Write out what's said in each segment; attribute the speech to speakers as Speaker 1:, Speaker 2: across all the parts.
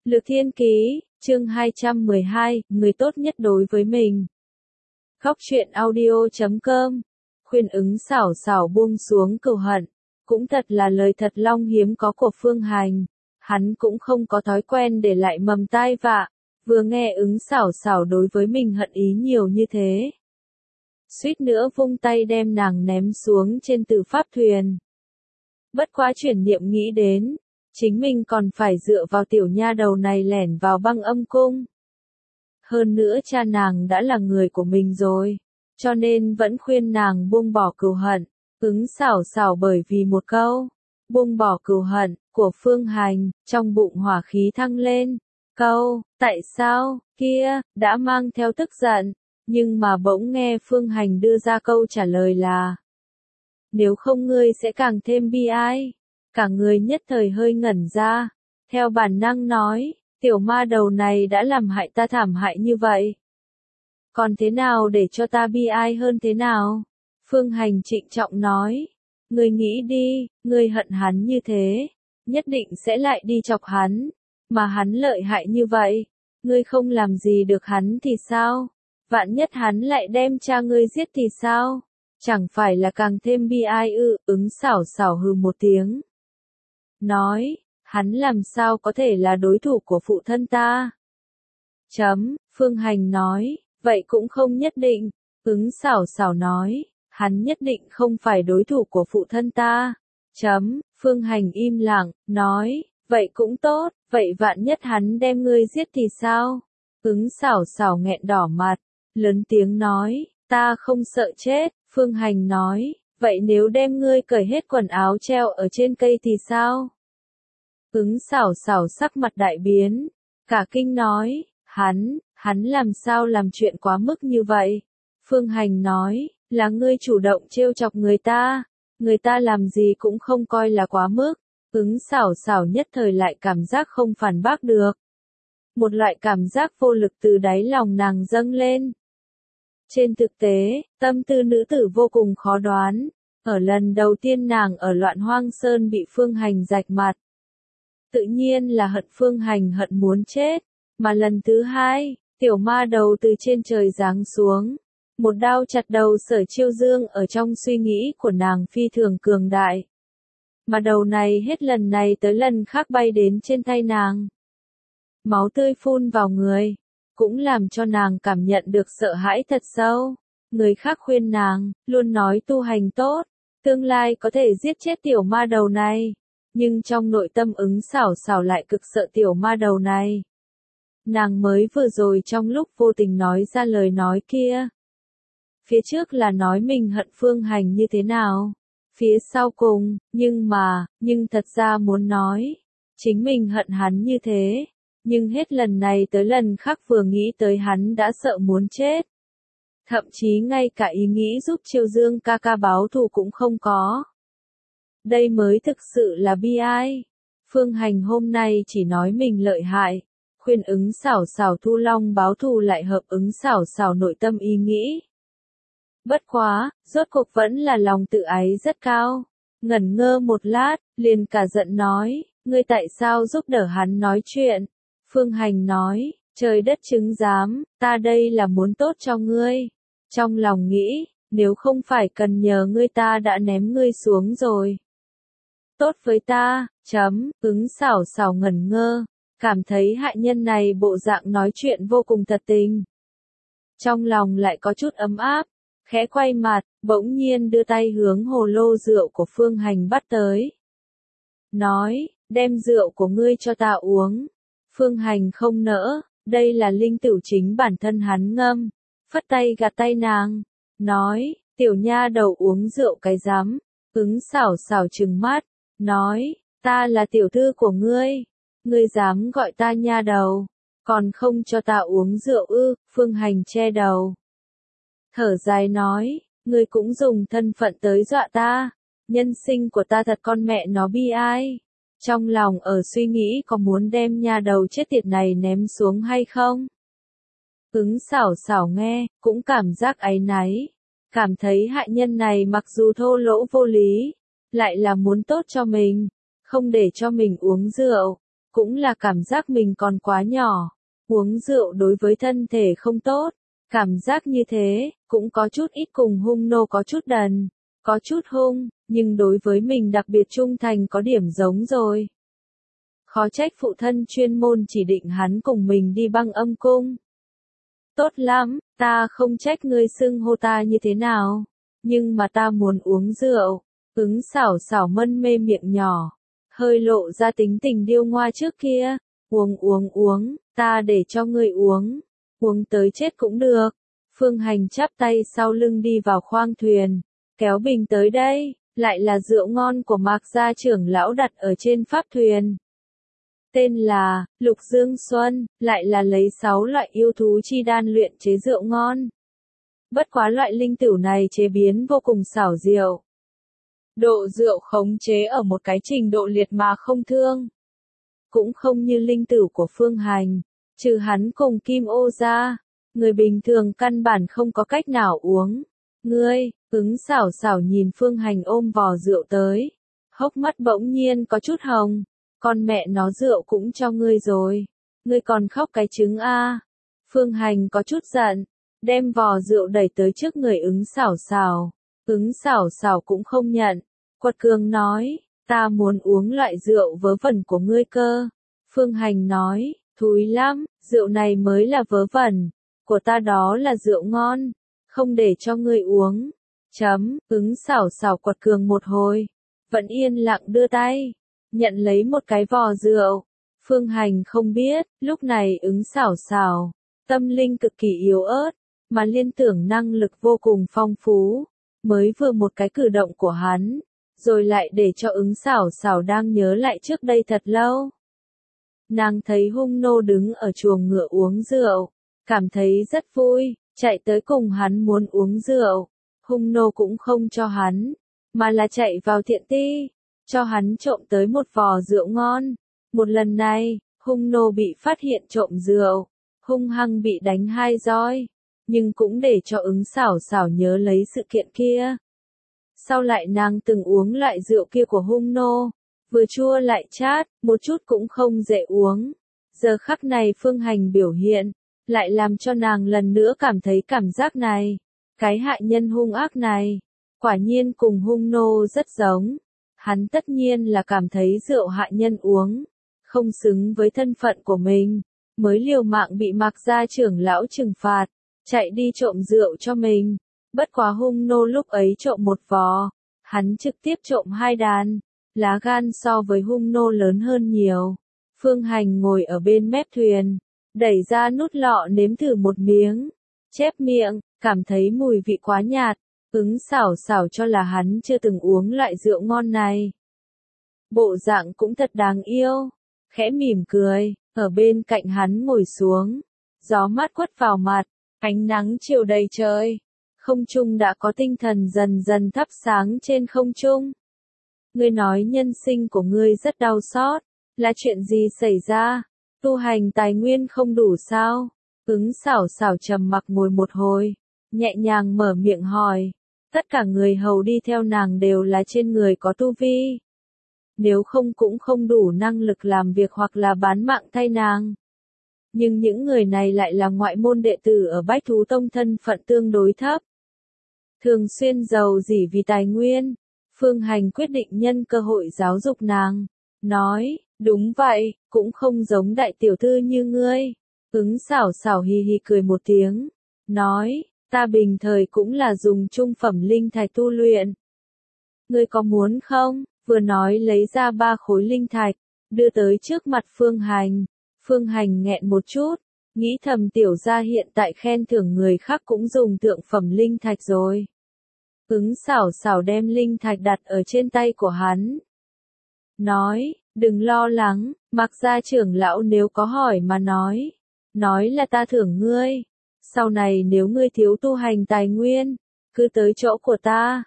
Speaker 1: Lược Thiên Ký, chương 212, người tốt nhất đối với mình. Góc truyện audio.com. Khuyên ứng xảo xảo buông xuống cừu hận. Cũng thật là lời thật long hiếm có của Phương Hành. Hắn cũng không có thói quen để lại mầm tai vạ. Vừa nghe ứng xảo xảo đối với mình hận ý nhiều như thế, suýt nữa vung tay đem nàng ném xuống trên Tử Pháp thuyền. Bất quá chuyển niệm nghĩ đến, chính mình còn phải dựa vào tiểu nha đầu này lẻn vào Băng Âm Cung. Hơn nữa cha nàng đã là người của mình rồi, cho nên vẫn khuyên nàng buông bỏ cừu hận. Ứng xảo xảo bởi vì một câu buông bỏ cừu hận của Phương Hành, trong bụng hỏa khí thăng lên. Câu tại sao kia đã mang theo tức giận, nhưng mà bỗng nghe Phương Hành đưa ra câu trả lời là nếu không ngươi sẽ càng thêm bi ai. Cả người nhất thời hơi ngẩn ra, theo bản năng nói, tiểu ma đầu này đã làm hại ta thảm hại như vậy. Còn thế nào để cho ta bi ai hơn thế nào? Phương Hành trịnh trọng nói, ngươi nghĩ đi, ngươi hận hắn như thế, nhất định sẽ lại đi chọc hắn, mà hắn lợi hại như vậy, ngươi không làm gì được hắn thì sao? Vạn nhất hắn lại đem cha ngươi giết thì sao? Chẳng phải là càng thêm bi ai ư? Ứng xảo xảo hừ một tiếng, nói, hắn làm sao có thể là đối thủ của phụ thân ta? Phương Hành nói, vậy cũng không nhất định. Ứng xảo xảo nói, hắn nhất định không phải đối thủ của phụ thân ta. Phương Hành im lặng, nói, vậy cũng tốt, vậy vạn nhất hắn đem ngươi giết thì sao? Ứng xảo xảo nghẹn đỏ mặt, lớn tiếng nói, ta không sợ chết. Phương Hành nói, vậy nếu đem ngươi cởi hết quần áo treo ở trên cây thì sao? Ứng xảo xảo sắc mặt đại biến, cả kinh nói, hắn làm sao làm chuyện quá mức như vậy? Phương Hành nói, là ngươi chủ động trêu chọc người ta làm gì cũng không coi là quá mức. Ứng xảo xảo nhất thời lại cảm giác không phản bác được. Một loại cảm giác vô lực từ đáy lòng nàng dâng lên. Trên thực tế, tâm tư nữ tử vô cùng khó đoán. Ở lần đầu tiên nàng ở Loạn Hoang Sơn bị Phương Hành rạch mặt, tự nhiên là hận Phương Hành hận muốn chết. Mà lần thứ hai, tiểu ma đầu từ trên trời giáng xuống, một đao chặt đầu Sở Chiêu Dương ở trong suy nghĩ của nàng phi thường cường đại. Mà đầu này hết lần này tới lần khác bay đến trên tay nàng. Máu tươi phun vào người, cũng làm cho nàng cảm nhận được sợ hãi thật sâu. Người khác khuyên nàng, luôn nói tu hành tốt, tương lai có thể giết chết tiểu ma đầu này. Nhưng trong nội tâm ứng xảo xảo lại cực sợ tiểu ma đầu này. Nàng mới vừa rồi trong lúc vô tình nói ra lời nói kia. Phía trước là nói mình hận Phương Hành như thế nào. Phía sau cùng, nhưng thật ra muốn nói, chính mình hận hắn như thế. Nhưng hết lần này tới lần khác vừa nghĩ tới hắn đã sợ muốn chết. Thậm chí ngay cả ý nghĩ giúp Chiêu Dương ca ca báo thù cũng không có. Đây mới thực sự là bi ai. Phương Hành hôm nay chỉ nói mình lợi hại, khuyên ứng xảo xảo thu long báo thù lại hợp ứng xảo xảo nội tâm ý nghĩ. Bất quá, rốt cuộc vẫn là lòng tự ái rất cao. Ngẩn ngơ một lát, liền cả giận nói, ngươi tại sao giúp đỡ hắn nói chuyện? Phương Hành nói, trời đất chứng giám, ta đây là muốn tốt cho ngươi. Trong lòng nghĩ, nếu không phải cần nhờ ngươi ta đã ném ngươi xuống rồi. Tốt với ta, ứng xảo xảo ngẩn ngơ, cảm thấy hại nhân này bộ dạng nói chuyện vô cùng thật tình. Trong lòng lại có chút ấm áp, khẽ quay mặt, bỗng nhiên đưa tay hướng hồ lô rượu của Phương Hành bắt tới. Nói, đem rượu của ngươi cho ta uống. Phương Hành không nỡ, đây là linh tửu chính bản thân hắn ngâm, phất tay gạt tay nàng, nói, tiểu nha đầu uống rượu cái rắm. Ứng xảo xảo trừng mắt, nói, ta là tiểu thư của ngươi dám gọi ta nha đầu, còn không cho ta uống rượu ư? Phương Hành che đầu, thở dài nói, ngươi cũng dùng thân phận tới dọa ta, nhân sinh của ta thật con mẹ nó bi ai. Trong lòng ở suy nghĩ có muốn đem nha đầu chết tiệt này ném xuống hay không. Ứng xảo xảo nghe, cũng cảm giác áy náy, cảm thấy hại nhân này mặc dù thô lỗ vô lý, lại là muốn tốt cho mình, không để cho mình uống rượu, cũng là cảm giác mình còn quá nhỏ. Uống rượu đối với thân thể không tốt. Cảm giác như thế, cũng có chút ít cùng hung nô có chút đần, có chút hung, nhưng đối với mình đặc biệt trung thành có điểm giống rồi. Khó trách phụ thân chuyên môn chỉ định hắn cùng mình đi băng âm cung. Tốt lắm, ta không trách ngươi xưng hô ta như thế nào, nhưng mà ta muốn uống rượu. Ứng xảo xảo mân mê miệng nhỏ, hơi lộ ra tính tình điêu ngoa trước kia. Uống, ta để cho ngươi uống. Uống tới chết cũng được. Phương Hành chắp tay sau lưng đi vào khoang thuyền, kéo bình tới đây, lại là rượu ngon của Mạc gia trưởng lão đặt ở trên pháp thuyền. Tên là Lục Dương Xuân, lại là lấy 6 loại yêu thú chi đan luyện chế rượu ngon. Bất quá loại linh tửu này chế biến vô cùng xảo diệu. Độ rượu khống chế ở một cái trình độ liệt mà không thương. Cũng không như linh tửu của Phương Hành, trừ hắn cùng Kim Ô ra, người bình thường căn bản không có cách nào uống. Ngươi, ứng xảo xảo nhìn Phương Hành ôm vò rượu tới, hốc mắt bỗng nhiên có chút hồng. Con mẹ nó rượu cũng cho ngươi rồi, ngươi còn khóc cái trứng a. Phương Hành có chút giận, đem vò rượu đẩy tới trước người ứng xảo xảo. Ứng xảo xảo cũng không nhận, quật cường nói, ta muốn uống loại rượu vớ vẩn của ngươi cơ. Phương Hành nói, thúi lắm, rượu này mới là vớ vẩn, của ta đó là rượu ngon, không để cho ngươi uống. Ứng xảo xảo quật cường một hồi, vẫn yên lặng đưa tay, nhận lấy một cái vò rượu. Phương Hành không biết, lúc này ứng xảo xảo, tâm linh cực kỳ yếu ớt, mà liên tưởng năng lực vô cùng phong phú, mới vừa một cái cử động của hắn, rồi lại để cho ứng xảo xảo đang nhớ lại trước đây thật lâu. Nàng thấy hung nô đứng ở chuồng ngựa uống rượu, cảm thấy rất vui, chạy tới cùng hắn muốn uống rượu. Hung nô cũng không cho hắn, mà là chạy vào thiện ti, cho hắn trộm tới một vò rượu ngon. Một lần này, hung nô bị phát hiện trộm rượu, hung hăng bị đánh 2 roi, nhưng cũng để cho ứng xảo xảo nhớ lấy sự kiện kia. Sau lại nàng từng uống loại rượu kia của hung nô, vừa chua lại chát, một chút cũng không dễ uống. Giờ khắc này Phương Hành biểu hiện, lại làm cho nàng lần nữa cảm thấy cảm giác này. Cái hại nhân hung ác này, quả nhiên cùng hung nô rất giống. Hắn tất nhiên là cảm thấy rượu hại nhân uống, không xứng với thân phận của mình, mới liều mạng bị Mạc gia trưởng lão trừng phạt, chạy đi trộm rượu cho mình. Bất quá hung nô lúc ấy trộm một vò, hắn trực tiếp trộm 2 đàn, lá gan so với hung nô lớn hơn nhiều. Phương Hành ngồi ở bên mép thuyền, đẩy ra nút lọ nếm thử một miếng, chép miệng, cảm thấy mùi vị quá nhạt. Ứng xảo xảo cho là hắn chưa từng uống loại rượu ngon này. Bộ dạng cũng thật đáng yêu, khẽ mỉm cười, ở bên cạnh hắn ngồi xuống, gió mát quất vào mặt, ánh nắng chiều đầy trời, không trung đã có tinh thần dần dần thắp sáng trên không trung. Ngươi nói nhân sinh của ngươi rất đau xót, là chuyện gì xảy ra? Tu hành tài nguyên không đủ sao? Ứng xảo xảo trầm mặc ngồi một hồi, nhẹ nhàng mở miệng hỏi. Tất cả người hầu đi theo nàng đều là trên người có tu vi. Nếu không cũng không đủ năng lực làm việc hoặc là bán mạng thay nàng. Nhưng những người này lại là ngoại môn đệ tử ở Bách Thú Tông, thân phận tương đối thấp. Thường xuyên giàu dỉ vì tài nguyên. Phương Hành quyết định nhân cơ hội giáo dục nàng. Nói, đúng vậy, cũng không giống đại tiểu thư như ngươi. Ứng xảo xảo hì hì cười một tiếng. Nói, ta bình thời cũng là dùng trung phẩm linh thạch tu luyện. Ngươi có muốn không? Vừa nói lấy ra 3 khối linh thạch, đưa tới trước mặt Phương Hành. Phương Hành nghẹn một chút, nghĩ thầm tiểu gia hiện tại khen thưởng người khác cũng dùng thượng phẩm linh thạch rồi. Ứng xảo xảo đem linh thạch đặt ở trên tay của hắn. Nói, đừng lo lắng, Mạc gia trưởng lão nếu có hỏi mà nói là ta thưởng ngươi. Sau này nếu ngươi thiếu tu hành tài nguyên, cứ tới chỗ của ta.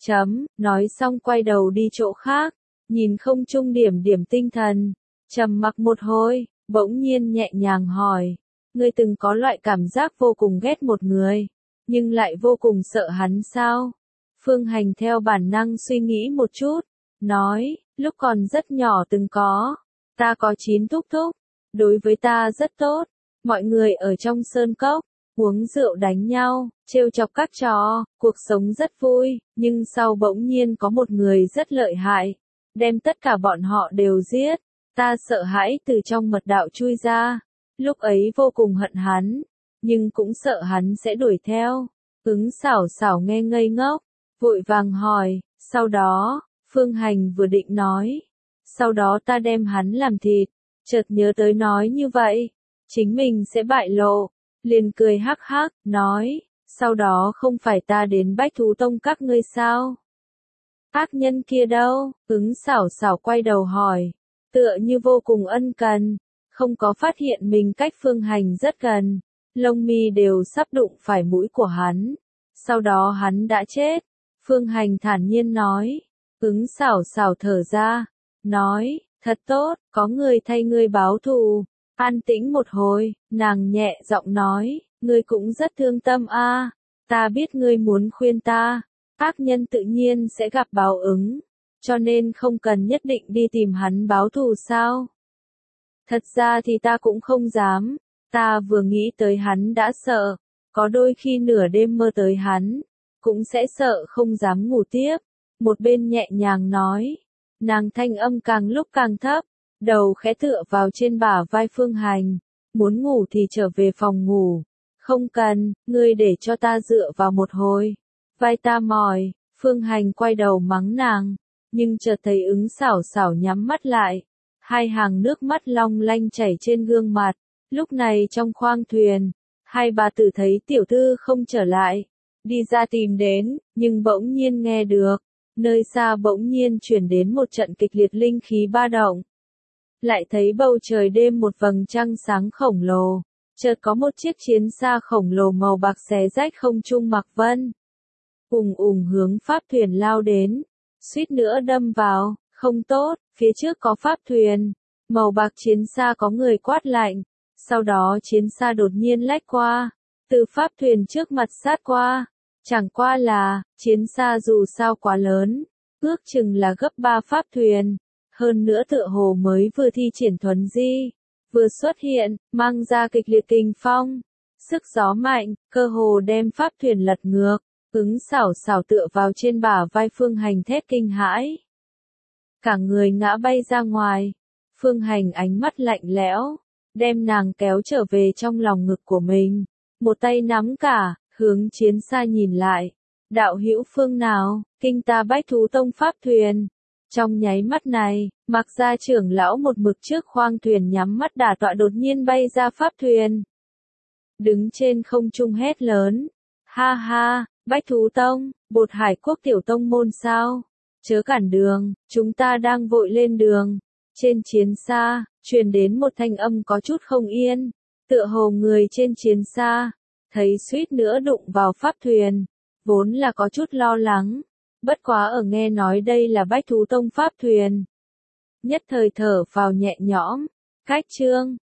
Speaker 1: Nói xong quay đầu đi chỗ khác, nhìn không trung điểm điểm tinh thần, trầm mặc một hồi, bỗng nhiên nhẹ nhàng hỏi, ngươi từng có loại cảm giác vô cùng ghét một người, nhưng lại vô cùng sợ hắn sao? Phương Hành theo bản năng suy nghĩ một chút, nói, lúc còn rất nhỏ từng có, Ta có 9 thúc thúc, đối với ta rất tốt. Mọi người ở trong sơn cốc, uống rượu đánh nhau, trêu chọc các trò, cuộc sống rất vui, nhưng sau bỗng nhiên có một người rất lợi hại, đem tất cả bọn họ đều giết. Ta sợ hãi từ trong mật đạo chui ra, lúc ấy vô cùng hận hắn, nhưng cũng sợ hắn sẽ đuổi theo. Ứng Xảo Xảo nghe ngây ngốc, vội vàng hỏi, sau đó, Phương Hành vừa định nói, sau đó ta đem hắn làm thịt, chợt nhớ tới nói như vậy, chính mình sẽ bại lộ, liền cười hắc hắc, nói, sau đó không phải ta đến Bách Thú Tông các ngươi sao? Ác nhân kia đâu? Ứng Xảo Xảo quay đầu hỏi, tựa như vô cùng ân cần, không có phát hiện mình cách Phương Hành rất gần, lông mi đều sắp đụng phải mũi của hắn, sau đó hắn đã chết. Phương Hành thản nhiên nói, Ứng Xảo Xảo thở ra, nói, thật tốt, có người thay ngươi báo thù. An tĩnh một hồi, nàng nhẹ giọng nói, ngươi cũng rất thương tâm a, ta biết ngươi muốn khuyên ta, ác nhân tự nhiên sẽ gặp báo ứng, cho nên không cần nhất định đi tìm hắn báo thù sao? Thật ra thì ta cũng không dám, ta vừa nghĩ tới hắn đã sợ, có đôi khi nửa đêm mơ tới hắn, cũng sẽ sợ không dám ngủ tiếp. Một bên nhẹ nhàng nói, nàng thanh âm càng lúc càng thấp, đầu khẽ tựa vào trên bả vai Phương Hành, muốn ngủ thì trở về phòng ngủ. Không cần, ngươi để cho ta dựa vào một hồi. Vai ta mỏi, Phương Hành quay đầu mắng nàng, nhưng chợt thấy Ứng Xảo Xảo nhắm mắt lại. Hai hàng nước mắt long lanh chảy trên gương mặt, lúc này trong khoang thuyền, hai bà tử thấy tiểu thư không trở lại, đi ra tìm đến, nhưng bỗng nhiên nghe được, nơi xa bỗng nhiên chuyển đến một trận kịch liệt linh khí ba động. Lại thấy bầu trời đêm một vầng trăng sáng khổng lồ, chợt có một chiếc chiến xa khổng lồ màu bạc xé rách không trung mặc vân. Ùng ùng hướng pháp thuyền lao đến, suýt nữa đâm vào, không tốt, phía trước có pháp thuyền, màu bạc chiến xa có người quát lạnh, sau đó chiến xa đột nhiên lách qua, từ pháp thuyền trước mặt sát qua, chẳng qua là, chiến xa dù sao quá lớn, ước chừng là gấp 3 pháp thuyền. Hơn nữa tựa hồ mới vừa thi triển thuần di, vừa xuất hiện, mang ra kịch liệt kình phong, sức gió mạnh, cơ hồ đem pháp thuyền lật ngược. Ứng Xảo Xảo tựa vào trên bả vai Phương Hành thét kinh hãi, cả người ngã bay ra ngoài. Phương Hành ánh mắt lạnh lẽo, đem nàng kéo trở về trong lòng ngực của mình, một tay nắm cả, hướng chiến xa nhìn lại, đạo hữu phương nào, kinh ta Bách Thú Tông pháp thuyền. Trong nháy mắt này, Mạc gia trưởng lão một mực trước khoang thuyền nhắm mắt đả tọa đột nhiên bay ra pháp thuyền. Đứng trên không trung hét lớn, ha ha, Bách Thú Tông, Bột Hải Quốc tiểu tông môn sao? Chớ cản đường, chúng ta đang vội lên đường. Trên chiến xa, truyền đến một thanh âm có chút không yên, tựa hồ người trên chiến xa, thấy suýt nữa đụng vào pháp thuyền, vốn là có chút lo lắng. Bất quá ở nghe nói đây là Bách Thú Tông pháp thuyền, nhất thời thở vào nhẹ nhõm. Cách chương